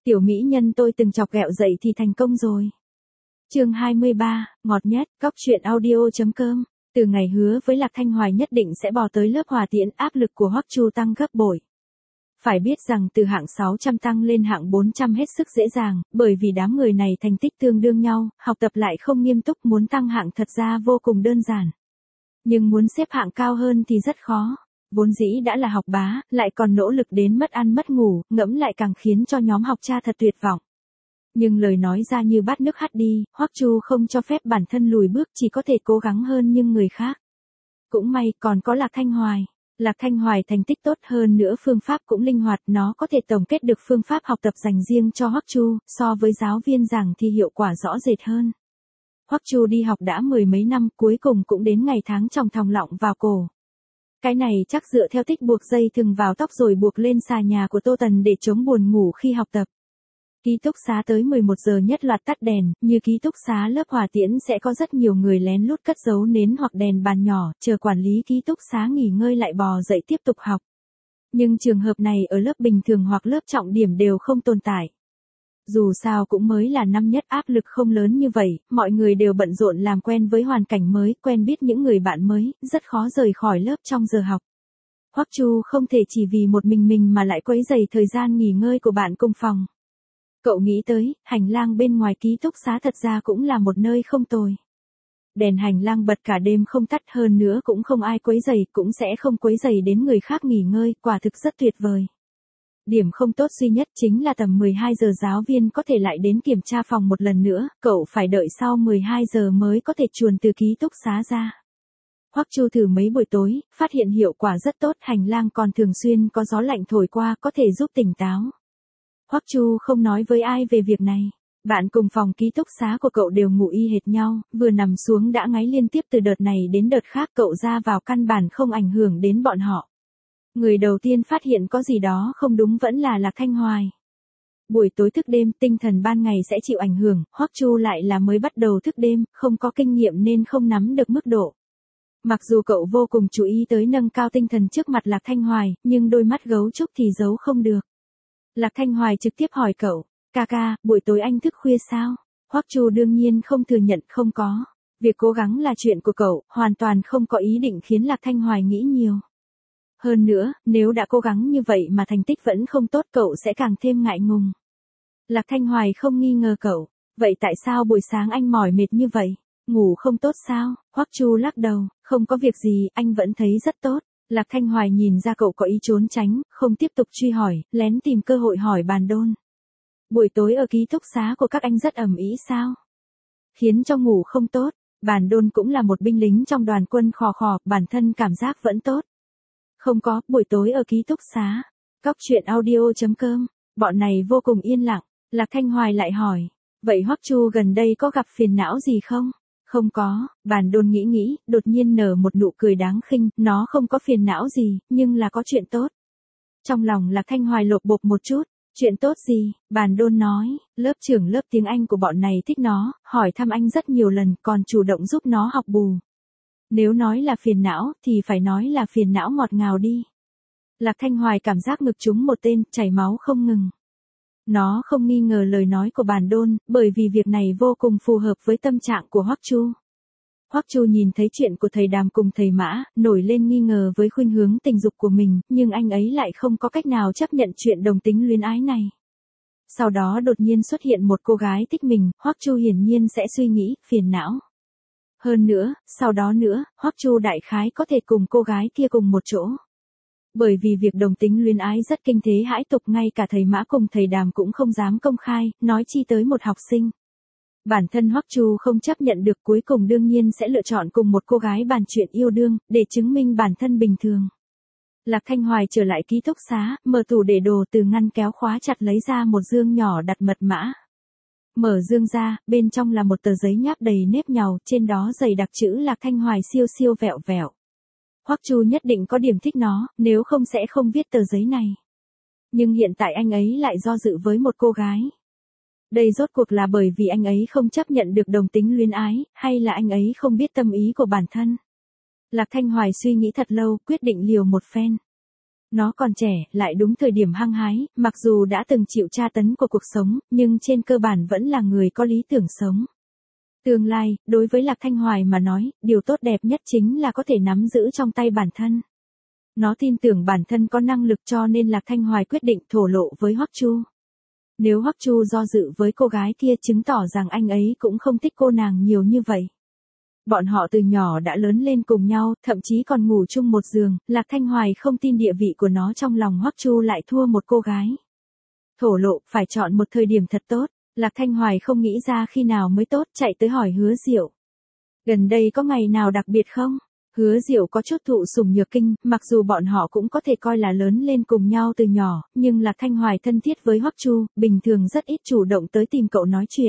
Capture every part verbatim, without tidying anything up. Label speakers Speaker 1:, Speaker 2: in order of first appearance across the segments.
Speaker 1: Tiểu mỹ nhân tôi từng chọc ghẹo dậy thì thành công rồi. Chương hai mươi ba, ngọt nhất, cóc truyện audio.com. Từ ngày hứa với Lạc Thanh Hoài nhất định sẽ bò tới lớp hòa tiễn, áp lực của Hoắc Chu tăng gấp bội. Phải biết rằng từ hạng sáu trăm tăng lên hạng bốn trăm hết sức dễ dàng, bởi vì đám người này thành tích tương đương nhau, học tập lại không nghiêm túc, muốn tăng hạng thật ra vô cùng đơn giản. Nhưng muốn xếp hạng cao hơn thì rất khó. Vốn dĩ đã là học bá, lại còn nỗ lực đến mất ăn mất ngủ, ngẫm lại càng khiến cho nhóm học cha thật tuyệt vọng. Nhưng lời nói ra như bát nước hắt đi, Hoắc Chu không cho phép bản thân lùi bước, chỉ có thể cố gắng hơn nhưng người khác. Cũng may còn có Lạc Thanh Hoài. Lạc Thanh Hoài thành tích tốt hơn nữa, phương pháp cũng linh hoạt, nó có thể tổng kết được phương pháp học tập dành riêng cho Hoắc Chu, so với giáo viên giảng thì hiệu quả rõ rệt hơn. Hoắc Chu đi học đã mười mấy năm, cuối cùng cũng đến ngày tháng tròng thòng lọng vào cổ. Cái này chắc dựa theo tích buộc dây thừng vào tóc rồi buộc lên xà nhà của Tô Tần để chống buồn ngủ khi học tập. Ký túc xá tới mười một giờ nhất loạt tắt đèn, như ký túc xá lớp hòa tiễn sẽ có rất nhiều người lén lút cất giấu nến hoặc đèn bàn nhỏ, chờ quản lý ký túc xá nghỉ ngơi lại bò dậy tiếp tục học. Nhưng trường hợp này ở lớp bình thường hoặc lớp trọng điểm đều không tồn tại. Dù sao cũng mới là năm nhất, áp lực không lớn như vậy, mọi người đều bận rộn làm quen với hoàn cảnh mới, quen biết những người bạn mới, rất khó rời khỏi lớp trong giờ học. Hoắc Chu không thể chỉ vì một mình mình mà lại quấy rầy thời gian nghỉ ngơi của bạn cùng phòng. Cậu nghĩ tới, hành lang bên ngoài ký túc xá thật ra cũng là một nơi không tồi. Đèn hành lang bật cả đêm không tắt, hơn nữa cũng không ai quấy rầy, cũng sẽ không quấy rầy đến người khác nghỉ ngơi, quả thực rất tuyệt vời. Điểm không tốt duy nhất chính là tầm mười hai giờ giáo viên có thể lại đến kiểm tra phòng một lần nữa, cậu phải đợi sau mười hai giờ mới có thể chuồn từ ký túc xá ra. Hoắc Chu thử mấy buổi tối, phát hiện hiệu quả rất tốt, hành lang còn thường xuyên có gió lạnh thổi qua, có thể giúp tỉnh táo. Hoắc Chu không nói với ai về việc này. Bạn cùng phòng ký túc xá của cậu đều ngủ y hệt nhau, vừa nằm xuống đã ngáy liên tiếp từ đợt này đến đợt khác, cậu ra vào căn bản không ảnh hưởng đến bọn họ. Người đầu tiên phát hiện có gì đó không đúng vẫn là Lạc Thanh Hoài. Buổi tối thức đêm, tinh thần ban ngày sẽ chịu ảnh hưởng, Hoắc Chu lại là mới bắt đầu thức đêm, không có kinh nghiệm nên không nắm được mức độ. Mặc dù cậu vô cùng chú ý tới nâng cao tinh thần trước mặt Lạc Thanh Hoài, nhưng đôi mắt gấu trúc thì giấu không được. Lạc Thanh Hoài trực tiếp hỏi cậu, ca ca, buổi tối anh thức khuya sao? Hoắc Chu đương nhiên không thừa nhận không có. Việc cố gắng là chuyện của cậu, hoàn toàn không có ý định khiến Lạc Thanh Hoài nghĩ nhiều. Hơn nữa, nếu đã cố gắng như vậy mà thành tích vẫn không tốt, cậu sẽ càng thêm ngại ngùng. Lạc Thanh Hoài không nghi ngờ cậu, vậy tại sao buổi sáng anh mỏi mệt như vậy? Ngủ không tốt sao? Hoắc Chu lắc đầu, không có việc gì, anh vẫn thấy rất tốt. Lạc Thanh Hoài nhìn ra cậu có ý trốn tránh, không tiếp tục truy hỏi, lén tìm cơ hội hỏi Bàn Đôn. Buổi tối ở ký túc xá của các anh rất ầm ĩ sao? Khiến cho ngủ không tốt. Bàn Đôn cũng là một binh lính trong đoàn quân khò khò, bản thân cảm giác vẫn tốt. Không có, buổi tối ở ký túc xá. Cóc truyện audio.com. Bọn này vô cùng yên lặng. Lạc Thanh Hoài lại hỏi, vậy Hoắc Chu gần đây có gặp phiền não gì không? Không có. Bàn Đôn nghĩ nghĩ, đột nhiên nở một nụ cười đáng khinh, nó không có phiền não gì, nhưng là có chuyện tốt. Trong lòng Lạc Thanh Hoài lột bột một chút, chuyện tốt gì? Bàn Đôn nói, lớp trưởng lớp tiếng Anh của bọn này thích nó, hỏi thăm anh rất nhiều lần, còn chủ động giúp nó học bù. Nếu nói là phiền não, thì phải nói là phiền não ngọt ngào đi. Lạc Thanh Hoài cảm giác ngực trúng một tên, chảy máu không ngừng. Nó không nghi ngờ lời nói của Bàn Đôn, bởi vì việc này vô cùng phù hợp với tâm trạng của Hoắc Chu. Hoắc Chu nhìn thấy chuyện của thầy Đàm cùng thầy Mã, nổi lên nghi ngờ với khuynh hướng tình dục của mình, nhưng anh ấy lại không có cách nào chấp nhận chuyện đồng tính luyến ái này. Sau đó đột nhiên xuất hiện một cô gái thích mình, Hoắc Chu hiển nhiên sẽ suy nghĩ, phiền não. Hơn nữa, sau đó nữa, Hoắc Chu đại khái có thể cùng cô gái kia cùng một chỗ. Bởi vì việc đồng tính luyến ái rất kinh thế hãi tục, ngay cả thầy Mã cùng thầy Đàm cũng không dám công khai, nói chi tới một học sinh. Bản thân Hoắc Chu không chấp nhận được, cuối cùng đương nhiên sẽ lựa chọn cùng một cô gái bàn chuyện yêu đương, để chứng minh bản thân bình thường. Lạc Thanh Hoài trở lại ký túc xá, mở tủ để đồ, từ ngăn kéo khóa chặt lấy ra một dương nhỏ đặt mật mã. Mở dương ra, bên trong là một tờ giấy nháp đầy nếp nhàu, trên đó dày đặc chữ Lạc Thanh Hoài siêu siêu vẹo vẹo. Hoắc Chu nhất định có điểm thích nó, nếu không sẽ không viết tờ giấy này. Nhưng hiện tại anh ấy lại do dự với một cô gái. Đây rốt cuộc là bởi vì anh ấy không chấp nhận được đồng tính luyến ái, hay là anh ấy không biết tâm ý của bản thân? Lạc Thanh Hoài suy nghĩ thật lâu, quyết định liều một phen. Nó còn trẻ, lại đúng thời điểm hăng hái, mặc dù đã từng chịu tra tấn của cuộc sống, nhưng trên cơ bản vẫn là người có lý tưởng sống. Tương lai, đối với Lạc Thanh Hoài mà nói, điều tốt đẹp nhất chính là có thể nắm giữ trong tay bản thân. Nó tin tưởng bản thân có năng lực cho nên Lạc Thanh Hoài quyết định thổ lộ với Hoắc Chu. Nếu Hoắc Chu do dự với cô gái kia chứng tỏ rằng anh ấy cũng không thích cô nàng nhiều như vậy. Bọn họ từ nhỏ đã lớn lên cùng nhau, thậm chí còn ngủ chung một giường, Lạc Thanh Hoài không tin địa vị của nó trong lòng Hoắc Chu lại thua một cô gái. Thổ lộ, phải chọn một thời điểm thật tốt, Lạc Thanh Hoài không nghĩ ra khi nào mới tốt, chạy tới hỏi Hứa Diệu. Gần đây có ngày nào đặc biệt không? Hứa Diệu có chút thụ sủng nhược kinh, mặc dù bọn họ cũng có thể coi là lớn lên cùng nhau từ nhỏ, nhưng Lạc Thanh Hoài thân thiết với Hoắc Chu, bình thường rất ít chủ động tới tìm cậu nói chuyện.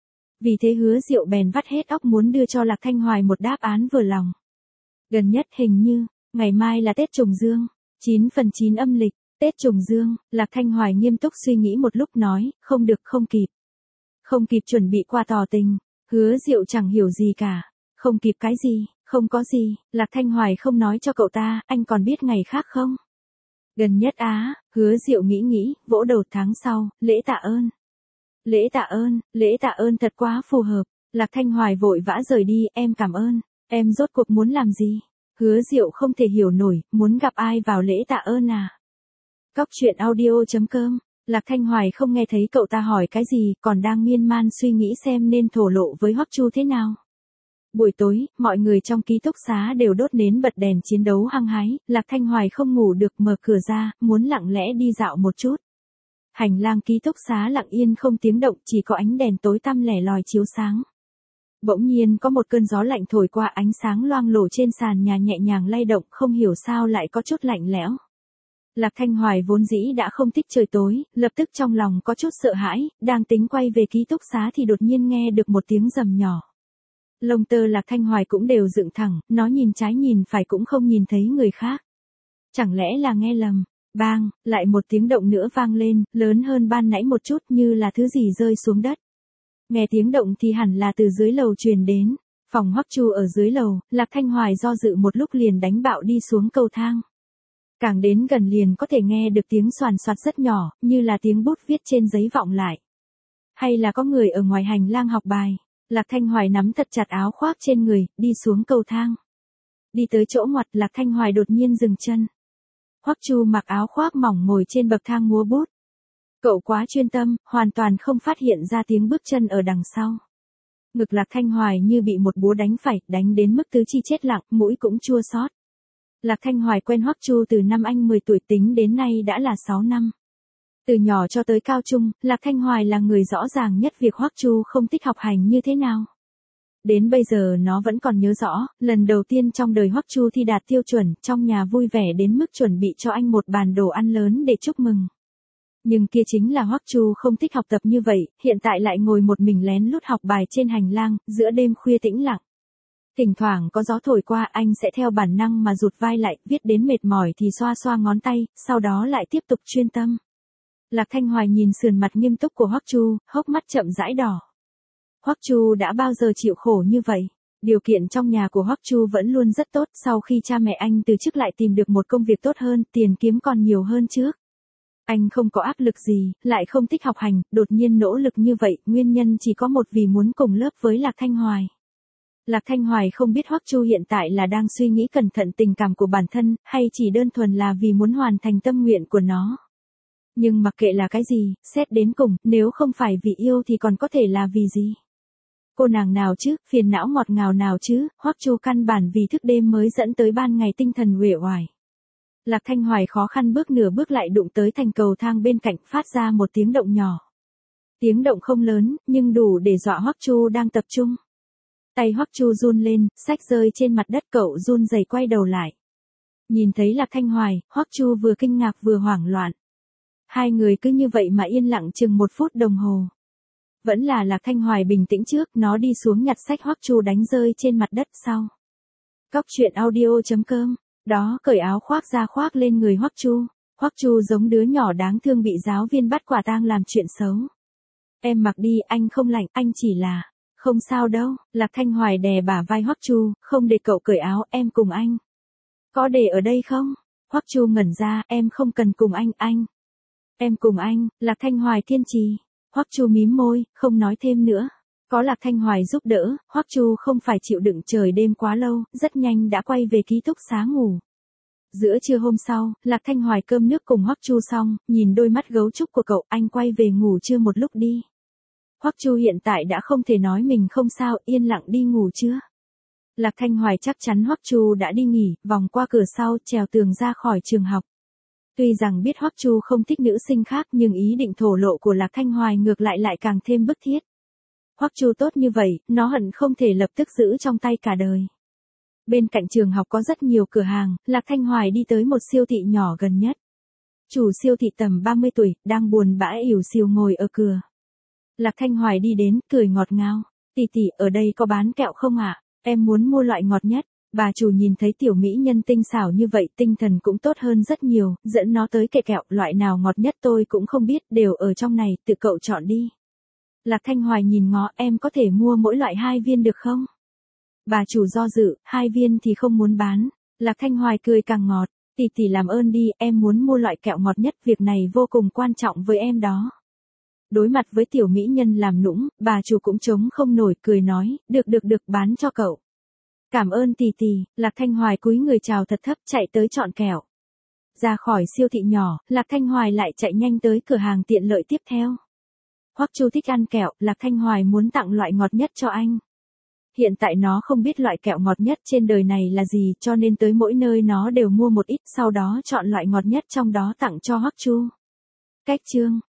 Speaker 1: Vì thế Hứa Diệu bèn vắt hết óc muốn đưa cho Lạc Thanh Hoài một đáp án vừa lòng. Gần nhất hình như, ngày mai là Tết Trùng Dương, chín phần chín âm lịch, Tết Trùng Dương, Lạc Thanh Hoài nghiêm túc suy nghĩ một lúc nói, không được không kịp. Không kịp chuẩn bị quà tỏ tình, Hứa Diệu chẳng hiểu gì cả. Không kịp cái gì, không có gì, Lạc Thanh Hoài không nói cho cậu ta, anh còn biết ngày khác không? Gần nhất á, Hứa Diệu nghĩ nghĩ, vỗ đầu tháng sau, lễ tạ ơn. Lễ tạ ơn, lễ tạ ơn thật quá phù hợp, Lạc Thanh Hoài vội vã rời đi, em cảm ơn, em rốt cuộc muốn làm gì? Hứa Diệu không thể hiểu nổi, muốn gặp ai vào lễ tạ ơn à? Cóc truyện audio chấm com, Lạc Thanh Hoài không nghe thấy cậu ta hỏi cái gì, còn đang miên man suy nghĩ xem nên thổ lộ với Hoắc Chu thế nào. Buổi tối, mọi người trong ký túc xá đều đốt nến bật đèn chiến đấu hăng hái, Lạc Thanh Hoài không ngủ được mở cửa ra, muốn lặng lẽ đi dạo một chút. Hành lang ký túc xá lặng yên không tiếng động, chỉ có ánh đèn tối tăm lẻ loi chiếu sáng. Bỗng nhiên có một cơn gió lạnh thổi qua, ánh sáng loang lổ trên sàn nhà nhẹ nhàng lay động, không hiểu sao lại có chút lạnh lẽo. Lạc Thanh Hoài vốn dĩ đã không thích trời tối, lập tức trong lòng có chút sợ hãi, đang tính quay về ký túc xá thì đột nhiên nghe được một tiếng rầm nhỏ. Lông tơ Lạc Thanh Hoài cũng đều dựng thẳng, nó nhìn trái nhìn phải cũng không nhìn thấy người khác. Chẳng lẽ là nghe lầm? Bang, lại một tiếng động nữa vang lên, lớn hơn ban nãy một chút, như là thứ gì rơi xuống đất. Nghe tiếng động thì hẳn là từ dưới lầu truyền đến. Phòng Hoắc Chu ở dưới lầu, Lạc Thanh Hoài do dự một lúc liền đánh bạo đi xuống cầu thang. Càng đến gần liền có thể nghe được tiếng xoàn xoạt rất nhỏ, như là tiếng bút viết trên giấy vọng lại. Hay là có người ở ngoài hành lang học bài. Lạc Thanh Hoài nắm thật chặt áo khoác trên người, đi xuống cầu thang. Đi tới chỗ ngoặt, Lạc Thanh Hoài đột nhiên dừng chân. Hoắc Chu mặc áo khoác mỏng ngồi trên bậc thang múa bút. Cậu quá chuyên tâm, hoàn toàn không phát hiện ra tiếng bước chân ở đằng sau. Ngực Lạc Thanh Hoài như bị một búa đánh phải, đánh đến mức tứ chi chết lặng, mũi cũng chua xót. Lạc Thanh Hoài quen Hoắc Chu từ năm anh mười tuổi tính đến nay đã là sáu năm. Từ nhỏ cho tới cao trung, Lạc Thanh Hoài là người rõ ràng nhất việc Hoắc Chu không thích học hành như thế nào. Đến bây giờ nó vẫn còn nhớ rõ, lần đầu tiên trong đời Hoắc Chu thi đạt tiêu chuẩn, trong nhà vui vẻ đến mức chuẩn bị cho anh một bàn đồ ăn lớn để chúc mừng. Nhưng kia chính là Hoắc Chu không thích học tập như vậy, hiện tại lại ngồi một mình lén lút học bài trên hành lang, giữa đêm khuya tĩnh lặng. Thỉnh thoảng có gió thổi qua, anh sẽ theo bản năng mà rụt vai lại, viết đến mệt mỏi thì xoa xoa ngón tay, sau đó lại tiếp tục chuyên tâm. Lạc Thanh Hoài nhìn sườn mặt nghiêm túc của Hoắc Chu, hốc mắt chậm rãi đỏ. Hoắc Chu đã bao giờ chịu khổ như vậy? Điều kiện trong nhà của Hoắc Chu vẫn luôn rất tốt, sau khi cha mẹ anh từ chức lại tìm được một công việc tốt hơn, tiền kiếm còn nhiều hơn trước. Anh không có áp lực gì, lại không thích học hành, đột nhiên nỗ lực như vậy, nguyên nhân chỉ có một, vì muốn cùng lớp với Lạc Thanh Hoài. Lạc Thanh Hoài không biết Hoắc Chu hiện tại là đang suy nghĩ cẩn thận tình cảm của bản thân, hay chỉ đơn thuần là vì muốn hoàn thành tâm nguyện của nó. Nhưng mặc kệ là cái gì, xét đến cùng, nếu không phải vì yêu thì còn có thể là vì gì? Cô nàng nào chứ, phiền não ngọt ngào nào chứ, Hoắc Chu căn bản vì thức đêm mới dẫn tới ban ngày tinh thần uể oải. Lạc Thanh Hoài khó khăn bước nửa bước lại đụng tới thành cầu thang bên cạnh, phát ra một tiếng động nhỏ. Tiếng động không lớn, nhưng đủ để dọa Hoắc Chu đang tập trung. Tay Hoắc Chu run lên, sách rơi trên mặt đất, cậu run rẩy quay đầu lại. Nhìn thấy Lạc Thanh Hoài, Hoắc Chu vừa kinh ngạc vừa hoảng loạn. Hai người cứ như vậy mà yên lặng chừng một phút đồng hồ. Vẫn là Lạc Thanh Hoài bình tĩnh trước, nó đi xuống nhặt sách Hoắc Chu đánh rơi trên mặt đất sau. Cóc truyện audio chấm com, đó cởi áo khoác ra khoác lên người Hoắc Chu. Hoắc Chu giống đứa nhỏ đáng thương bị giáo viên bắt quả tang làm chuyện xấu. Em mặc đi, anh không lạnh, anh chỉ là... Không sao đâu, Lạc Thanh Hoài đè bả vai Hoắc Chu, không để cậu cởi áo, em cùng anh. Có để ở đây không? Hoắc Chu ngẩn ra, em không cần cùng anh, anh. Em cùng anh, Lạc Thanh Hoài kiên trì. Hoắc Chu mím môi, không nói thêm nữa. Có Lạc Thanh Hoài giúp đỡ, Hoắc Chu không phải chịu đựng trời đêm quá lâu, rất nhanh đã quay về ký túc xá ngủ. Giữa trưa hôm sau, Lạc Thanh Hoài cơm nước cùng Hoắc Chu xong, nhìn đôi mắt gấu trúc của cậu, anh quay về ngủ trưa một lúc đi. Hoắc Chu hiện tại đã không thể nói mình không sao, yên lặng đi ngủ chưa. Lạc Thanh Hoài chắc chắn Hoắc Chu đã đi nghỉ, vòng qua cửa sau, trèo tường ra khỏi trường học. Tuy rằng biết Hoắc Chu không thích nữ sinh khác nhưng ý định thổ lộ của Lạc Thanh Hoài ngược lại lại càng thêm bức thiết. Hoắc Chu tốt như vậy, nó hận không thể lập tức giữ trong tay cả đời. Bên cạnh trường học có rất nhiều cửa hàng, Lạc Thanh Hoài đi tới một siêu thị nhỏ gần nhất. Chủ siêu thị tầm ba mươi tuổi, đang buồn bã ỉu xìu ngồi ở cửa. Lạc Thanh Hoài đi đến, cười ngọt ngào. Tỷ tỷ, ở đây có bán kẹo không ạ? Em muốn mua loại ngọt nhất. Bà chủ nhìn thấy tiểu mỹ nhân tinh xảo như vậy, tinh thần cũng tốt hơn rất nhiều, dẫn nó tới kệ kẹo, loại nào ngọt nhất tôi cũng không biết, đều ở trong này, tự cậu chọn đi. Lạc Thanh Hoài nhìn ngó, em có thể mua mỗi loại hai viên được không? Bà chủ do dự, hai viên thì không muốn bán. Lạc Thanh Hoài cười càng ngọt, tỷ tỷ làm ơn đi, em muốn mua loại kẹo ngọt nhất, việc này vô cùng quan trọng với em đó. Đối mặt với tiểu mỹ nhân làm nũng, bà chủ cũng chống không nổi, cười nói, được được được, bán cho cậu. Cảm ơn tỷ tỷ, Lạc Thanh Hoài cúi người chào thật thấp, chạy tới chọn kẹo. Ra khỏi siêu thị nhỏ, Lạc Thanh Hoài lại chạy nhanh tới cửa hàng tiện lợi tiếp theo. Hoắc Chu thích ăn kẹo, Lạc Thanh Hoài muốn tặng loại ngọt nhất cho anh. Hiện tại nó không biết loại kẹo ngọt nhất trên đời này là gì, cho nên tới mỗi nơi nó đều mua một ít, sau đó chọn loại ngọt nhất trong đó tặng cho Hoắc Chu. Cách chương